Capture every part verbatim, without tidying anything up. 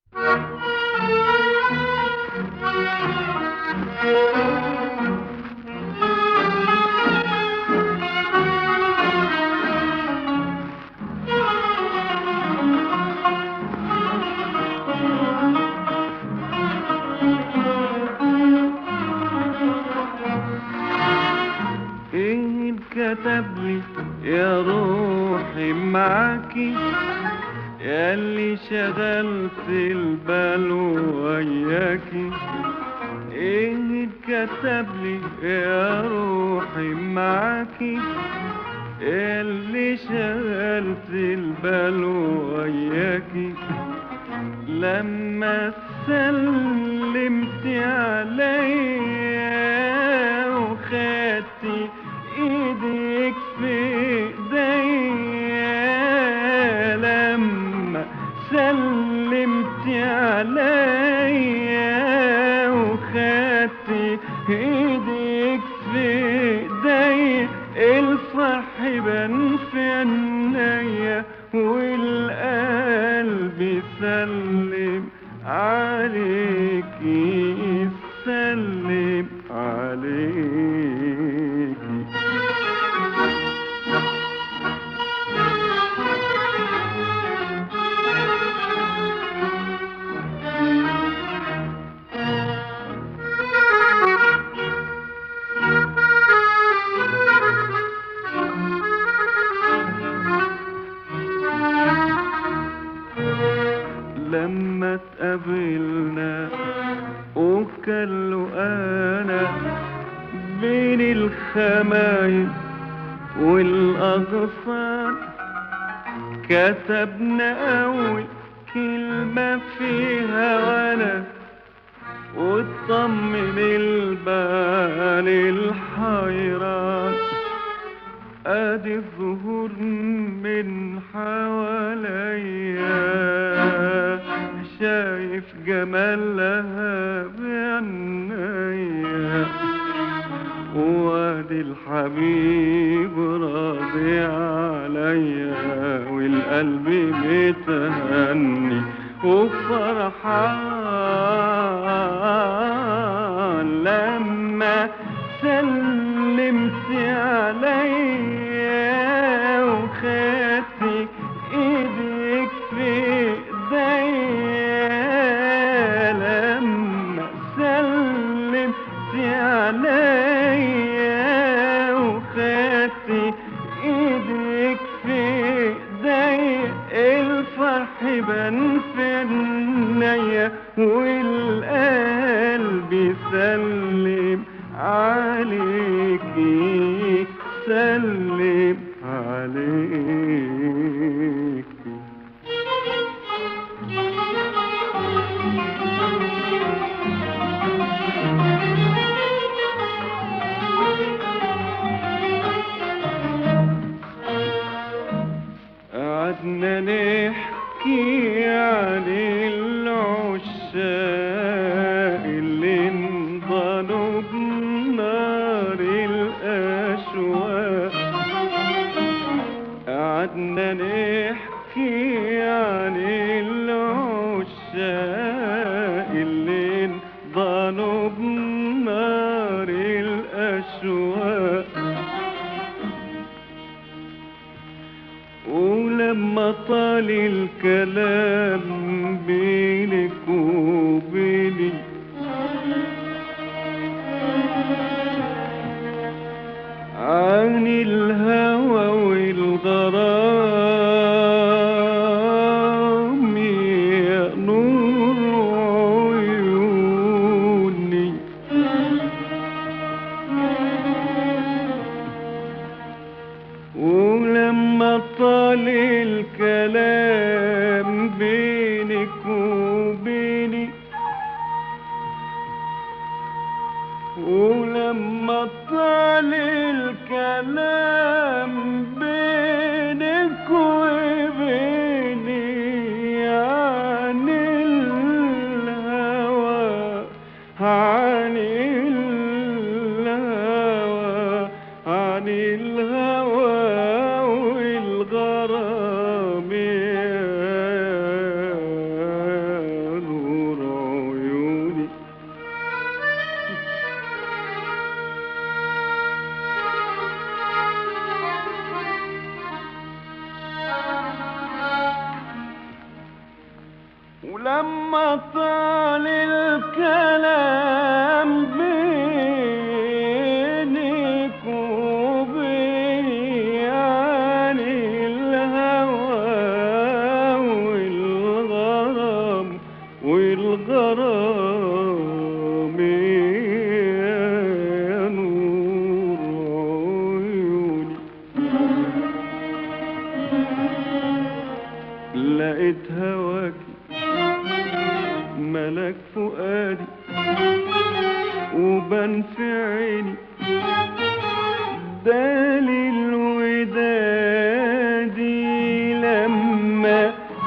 ايه كتبلي يا روحي معاكي ياللي شغلت البال وياكي؟ ايه كتبلي يا روحي معاكي ياللي شغلت البال وياكي؟ لما سلمت عليا وخدتي ايدك في ايديا، لما سلمت عليا وخدتي ايدك في ايديا، الفرح بان في عينيا والقلب سلم عليكي، سلم عليكي. لما اتقابلنا وكلوا انا بين الخمايل والاغصان، كتبنا اول كلمة فيها وانا واطمن البال الحيران، ادي الظهور من حواليا شايف جمالها بعينيا، وادي الحبيب راضي عليا والقلب متهني وفرحان، لما سلمت عليا وخدتي ايدك في ايديا، لما سلمت عليا وخدتي ايدك في ايديا، الفرح بان في عينيا والقلب سلم عليكي، سلم عليكي. قعدنا نحكي عن العشاق اللي انضلوا بنار الأشواق، قعدنا نحكي عن العشاق اللي انضلوا بنار الأشواق، ولما طال الكلام بينك وبيني عن الهوى والغرام يا نور عيوني، ولما طال الكلام بينك وبيني، ولما طال الكلام بينك ولما طال الكلام بينك وبيني عن الهوى والغرام والغرام يا نور عيوني، لقيت هواكي ملك فؤادي وبان في عيني دليل ودادي لما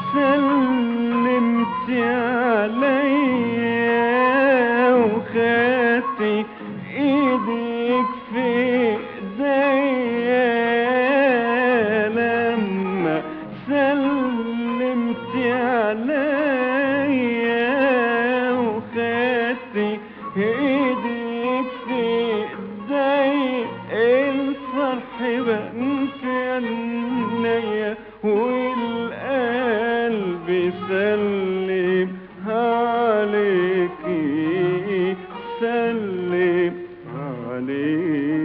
سلمت عليا وخدتي ايدك في ايديا لما سلمت عليا وخدتي ايدك في ايديا الفرح بان في عينيا والقلب سلم عليكي سلم عليكي.